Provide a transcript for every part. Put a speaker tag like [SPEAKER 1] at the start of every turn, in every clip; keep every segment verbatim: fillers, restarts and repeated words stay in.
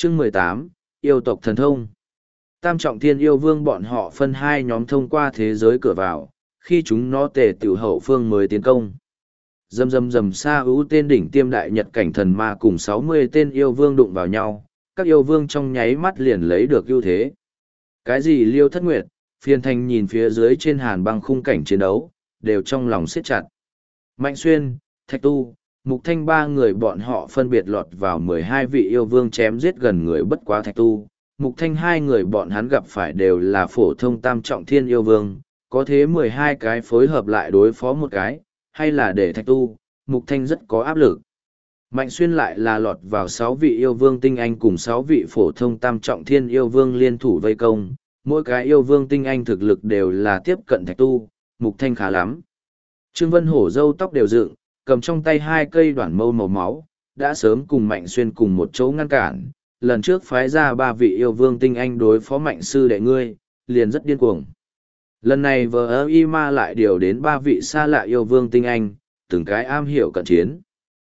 [SPEAKER 1] Chương mười tám, Yêu tộc thần thông. Tam trọng thiên yêu vương bọn họ phân hai nhóm thông qua thế giới cửa vào, khi chúng nó tề tiểu hậu phương mới tiến công. Dầm dầm dầm xa ưu tên đỉnh tiêm đại nhật cảnh thần ma cùng sáu mươi tên yêu vương đụng vào nhau, các yêu vương trong nháy mắt liền lấy được ưu thế. Cái gì Liêu Thất Nguyệt, Phiên Thanh nhìn phía dưới trên hàn băng khung cảnh chiến đấu, đều trong lòng siết chặt. Mạnh Xuyên, Thạch Tu, Mục Thanh ba người bọn họ phân biệt lọt vào mười hai vị yêu vương chém giết gần người bất quá Thạch Tu. Mục Thanh hai người bọn hắn gặp phải đều là phổ thông tam trọng thiên yêu vương, có thế mười hai cái phối hợp lại đối phó một cái, hay là để Thạch Tu, Mục Thanh rất có áp lực. Mạnh Xuyên lại là lọt vào sáu vị yêu vương tinh anh cùng sáu vị phổ thông tam trọng thiên yêu vương liên thủ vây công, mỗi cái yêu vương tinh anh thực lực đều là tiếp cận Thạch Tu, Mục Thanh khá lắm. Trương Vân Hổ râu tóc đều dựng, cầm trong tay hai cây đoản mâu màu máu, đã sớm cùng Mạnh Xuyên cùng một chỗ ngăn cản, lần trước phái ra ba vị yêu vương tinh anh đối phó Mạnh sư đệ ngươi, liền rất điên cuồng. Lần này vờ ơ y ma lại điều đến ba vị xa lạ yêu vương tinh anh, từng cái am hiểu cận chiến.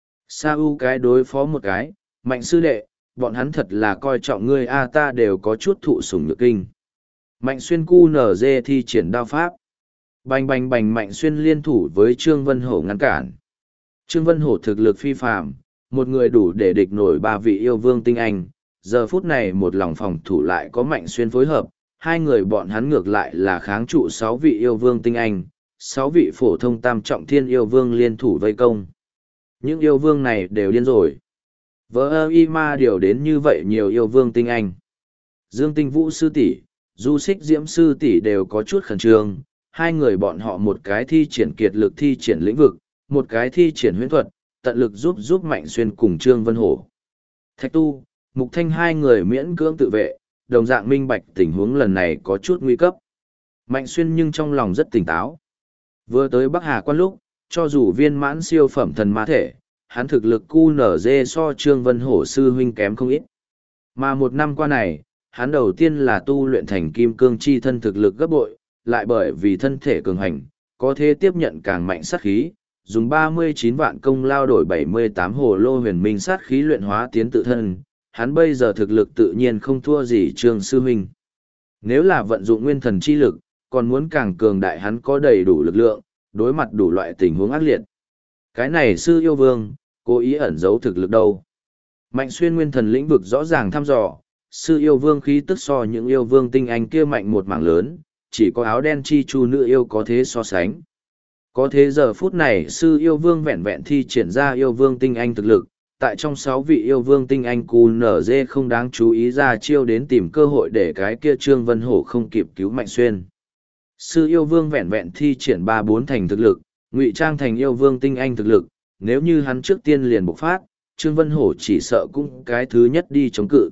[SPEAKER 1] Sa u cái đối phó một cái, Mạnh sư đệ, bọn hắn thật là coi trọng ngươi a ta đều có chút thụ sủng nhược kinh. Mạnh Xuyên cu nở dê thi triển đao pháp. Bành bành bành Mạnh Xuyên liên thủ với Trương Vân Hổ ngăn cản. Trương Vân Hổ thực lực phi phàm, một người đủ để địch nổi ba vị yêu vương tinh anh. Giờ phút này một lòng phòng thủ lại có Mạnh Xuyên phối hợp, hai người bọn hắn ngược lại là kháng trụ sáu vị yêu vương tinh anh, sáu vị phổ thông tam trọng thiên yêu vương liên thủ vây công. Những yêu vương này đều điên rồi. Vỡ ơ y ma điều đến như vậy nhiều yêu vương tinh anh. Dương Tinh Vũ sư tỷ, Du Xích Diễm sư tỷ đều có chút khẩn trương, hai người bọn họ một cái thi triển kiệt lực thi triển lĩnh vực, một cái thi triển huyễn thuật, tận lực giúp giúp Mạnh Xuyên cùng Trương Vân Hổ. Thạch Tu, Mục Thanh hai người miễn cưỡng tự vệ, đồng dạng minh bạch tình huống lần này có chút nguy cấp. Mạnh Xuyên nhưng trong lòng rất tỉnh táo. Vừa tới Bắc Hà Quan lúc, cho dù viên mãn siêu phẩm thần ma thể, hắn thực lực cu nở dê so Trương Vân Hổ sư huynh kém không ít. Mà một năm qua này, hắn đầu tiên là tu luyện thành kim cương chi thân thực lực gấp bội, lại bởi vì thân thể cường hành, có thể tiếp nhận càng mạnh sát khí, dùng ba mươi chín vạn công lao đổi bảy mươi tám hồ lô huyền minh sát khí luyện hóa tiến tự thân, hắn bây giờ thực lực tự nhiên không thua gì Trương sư huynh. Nếu là vận dụng nguyên thần chi lực, còn muốn càng cường đại hắn có đầy đủ lực lượng, đối mặt đủ loại tình huống ác liệt. Cái này sư yêu vương, cố ý ẩn giấu thực lực đâu. Mạnh Xuyên nguyên thần lĩnh vực rõ ràng thăm dò, sư yêu vương khí tức so những yêu vương tinh anh kia mạnh một mảng lớn, chỉ có áo đen chi chu nữ yêu có thế so sánh. Có thế giờ phút này sư yêu vương vẹn vẹn thi triển ra yêu vương tinh anh thực lực, tại trong sáu vị yêu vương tinh anh cù nở dê không đáng chú ý ra chiêu đến tìm cơ hội để cái kia Trương Vân Hổ không kịp cứu Mạnh Xuyên. Sư yêu vương vẹn vẹn thi triển ba bốn thành thực lực, ngụy trang thành yêu vương tinh anh thực lực, nếu như hắn trước tiên liền bộc phát, Trương Vân Hổ chỉ sợ cũng cái thứ nhất đi chống cự.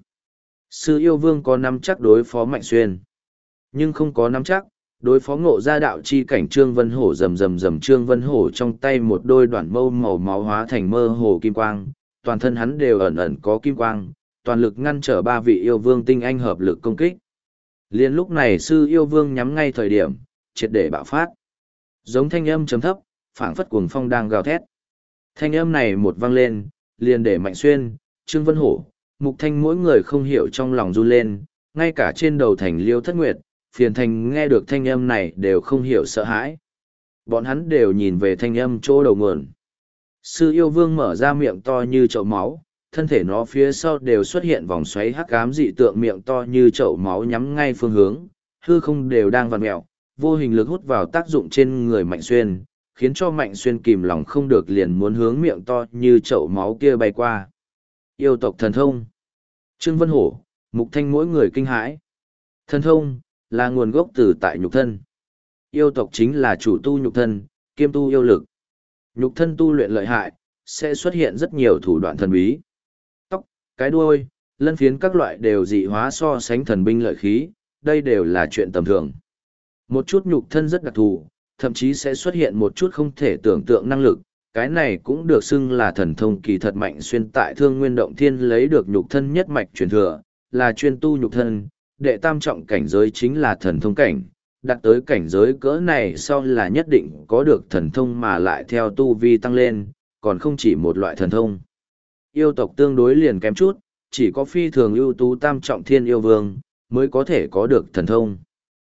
[SPEAKER 1] Sư yêu vương có nắm chắc đối phó Mạnh Xuyên, nhưng không có nắm chắc đối phó ngộ gia đạo chi cảnh. Trương Vân Hổ rầm rầm rầm Trương Vân Hổ trong tay một đôi đoạn mâu màu máu hóa thành mơ hồ kim quang, toàn thân hắn đều ẩn ẩn có kim quang, toàn lực ngăn trở ba vị yêu vương tinh anh hợp lực công kích. Liên lúc này sư yêu vương nhắm ngay thời điểm, triệt để bạo phát. Giống thanh âm trầm thấp, phảng phất cuồng phong đang gào thét. Thanh âm này một vang lên, liền để Mạnh Xuyên, Trương Vân Hổ, Mục Thanh mỗi người không hiểu trong lòng run lên, ngay cả trên đầu thành Liêu Thất Nguyệt, Phiền Thành nghe được thanh âm này đều không hiểu sợ hãi. Bọn hắn đều nhìn về thanh âm chỗ đầu nguồn. Sư yêu vương mở ra miệng to như chậu máu, thân thể nó phía sau đều xuất hiện vòng xoáy hắc ám dị tượng, miệng to như chậu máu nhắm ngay phương hướng, hư không đều đang vặn mèo, vô hình lực hút vào tác dụng trên người Mạnh Xuyên, khiến cho Mạnh Xuyên kìm lòng không được liền muốn hướng miệng to như chậu máu kia bay qua. Yêu tộc thần thông. Trương Vân Hổ, Mục Thanh mỗi người kinh hãi. Thần thông là nguồn gốc từ tại nhục thân. Yêu tộc chính là chủ tu nhục thân, kiêm tu yêu lực. Nhục thân tu luyện lợi hại, sẽ xuất hiện rất nhiều thủ đoạn thần bí. Tóc, cái đuôi, lân phiến các loại đều dị hóa so sánh thần binh lợi khí, đây đều là chuyện tầm thường. Một chút nhục thân rất đặc thù, thậm chí sẽ xuất hiện một chút không thể tưởng tượng năng lực, cái này cũng được xưng là thần thông. Kỳ thật Mạnh Xuyên tại Thương Nguyên Động Thiên lấy được nhục thân nhất mạch truyền thừa, là chuyên tu nhục thân, đệ tam trọng cảnh giới chính là thần thông cảnh, đạt tới cảnh giới cỡ này sau là nhất định có được thần thông mà lại theo tu vi tăng lên, còn không chỉ một loại thần thông. Yêu tộc tương đối liền kém chút, chỉ có phi thường ưu tú tam trọng thiên yêu vương, mới có thể có được thần thông.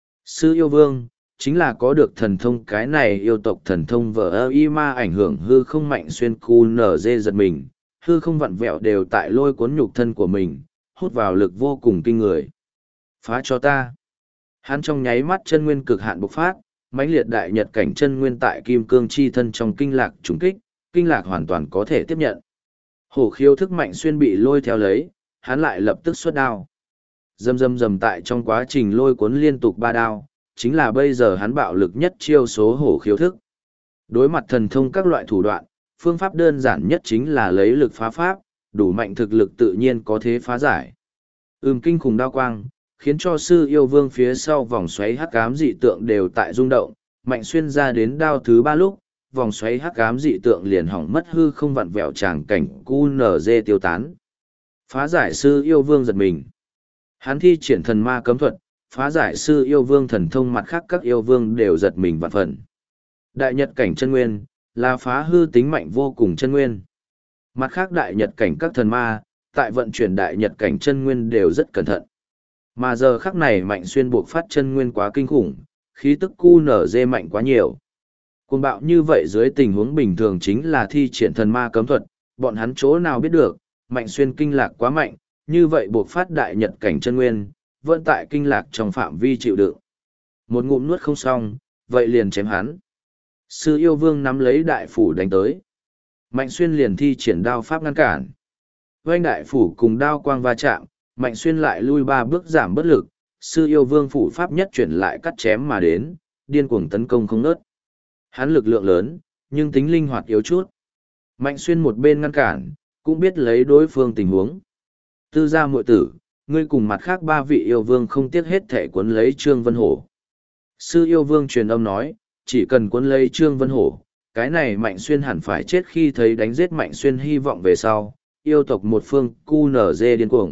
[SPEAKER 1] Sư yêu vương, chính là có được thần thông cái này yêu tộc thần thông vờ ơ y ma ảnh hưởng hư không mạnh xuyên cu nở dê giật mình, hư không vặn vẹo đều tại lôi cuốn nhục thân của mình, hút vào lực vô cùng kinh người. Phá cho ta. Hắn trong nháy mắt chân nguyên cực hạn bộc phát, mãnh liệt đại nhật cảnh chân nguyên tại kim cương chi thân trong kinh lạc trùng kích, kinh lạc hoàn toàn có thể tiếp nhận. Hổ khiêu thức mạnh xuyên bị lôi theo lấy, hắn lại lập tức xuất đao. Dầm dầm dầm tại trong quá trình lôi cuốn liên tục ba đao, chính là bây giờ hắn bạo lực nhất chiêu số hổ khiêu thức. Đối mặt thần thông các loại thủ đoạn, phương pháp đơn giản nhất chính là lấy lực phá pháp, đủ mạnh thực lực tự nhiên có thế phá giải. Ừm kinh khủng đao quang, khiến cho sư yêu vương phía sau vòng xoáy hắc ám dị tượng đều tại rung động, mạnh xuyên ra đến đao thứ ba lúc, vòng xoáy hắc ám dị tượng liền hỏng mất hư không vặn vẹo tràng cảnh cu nở dê tiêu tán. Phá giải sư yêu vương giật mình. Hắn thi triển thần ma cấm thuật, phá giải sư yêu vương thần thông mặt khác các yêu vương đều giật mình vạn phần. Đại nhật cảnh chân nguyên, là phá hư tính mạnh vô cùng chân nguyên. Mặt khác đại nhật cảnh các thần ma, tại vận chuyển đại nhật cảnh chân nguyên đều rất cẩn thận. Mà giờ khắc này mạnh xuyên buộc phát chân nguyên quá kinh khủng, khí tức cu nở dê mạnh quá nhiều. Cuồng bạo như vậy dưới tình huống bình thường chính là thi triển thần ma cấm thuật, bọn hắn chỗ nào biết được, mạnh xuyên kinh lạc quá mạnh, như vậy buộc phát đại nhật cảnh chân nguyên, vẫn tại kinh lạc trong phạm vi chịu đựng. Một ngụm nuốt không xong, vậy liền chém hắn. Sư yêu vương nắm lấy đại phủ đánh tới. Mạnh xuyên liền thi triển đao pháp ngăn cản. Vành đại phủ cùng đao quang va chạm, mạnh xuyên lại lui ba bước giảm bất lực, sư yêu vương phủ pháp nhất chuyển lại cắt chém mà đến, điên cuồng tấn công không ngớt. Hắn lực lượng lớn, nhưng tính linh hoạt yếu chút. Mạnh xuyên một bên ngăn cản, cũng biết lấy đối phương tình huống. Tư gia muội tử, ngươi cùng mặt khác ba vị yêu vương không tiếc hết thể cuốn lấy Trương Vân Hổ. Sư yêu vương truyền âm nói, chỉ cần cuốn lấy Trương Vân Hổ, cái này Mạnh Xuyên hẳn phải chết khi thấy đánh giết Mạnh Xuyên hy vọng về sau, yêu tộc một phương cu nở dê điên cuồng.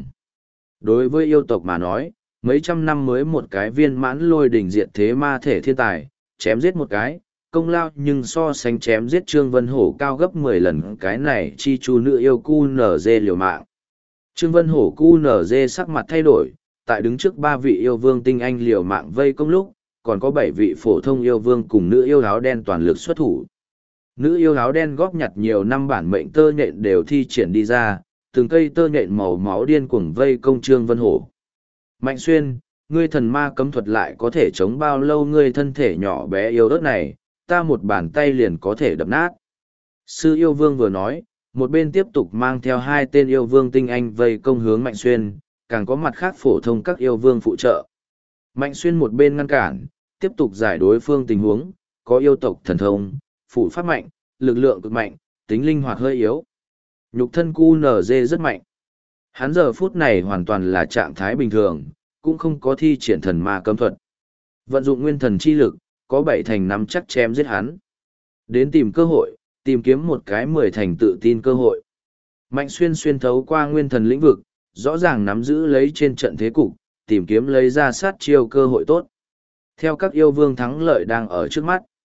[SPEAKER 1] Đối với yêu tộc mà nói, mấy trăm năm mới một cái viên mãn lôi đỉnh diệt thế ma thể thiên tài, chém giết một cái, công lao nhưng so sánh chém giết Trương Vân Hổ cao gấp mười lần cái này chi chu nữ yêu cu nở dê liều mạng. Trương Vân Hổ cu nở dê sắc mặt thay đổi, tại đứng trước ba vị yêu vương tinh anh liều mạng vây công lúc, còn có bảy vị phổ thông yêu vương cùng nữ yêu áo đen toàn lực xuất thủ. Nữ yêu áo đen góp nhặt nhiều năm bản mệnh tơ nhện đều thi triển đi ra, từng cây tơ nhện màu máu điên cuồng vây công Trương Vân Hổ. Mạnh Xuyên, ngươi thần ma cấm thuật lại có thể chống bao lâu ngươi thân thể nhỏ bé yếu ớt này, ta một bàn tay liền có thể đập nát. Sư yêu vương vừa nói, một bên tiếp tục mang theo hai tên yêu vương tinh anh vây công hướng Mạnh Xuyên, càng có mặt khác phổ thông các yêu vương phụ trợ. Mạnh Xuyên một bên ngăn cản, tiếp tục giải đối phương tình huống, có yêu tộc thần thông, phụ pháp mạnh, lực lượng cực mạnh, tính linh hoạt hơi yếu. Nhục thân cu nở dê rất mạnh. Hắn giờ phút này hoàn toàn là trạng thái bình thường, cũng không có thi triển thần ma cấm thuật. Vận dụng nguyên thần chi lực, có bảy thành nắm chắc chém giết hắn. Đến tìm cơ hội, tìm kiếm một cái mười thành tự tin cơ hội. Mạnh Xuyên xuyên thấu qua nguyên thần lĩnh vực, rõ ràng nắm giữ lấy trên trận thế cục, tìm kiếm lấy ra sát chiêu cơ hội tốt. Theo các yêu vương thắng lợi đang ở trước mắt.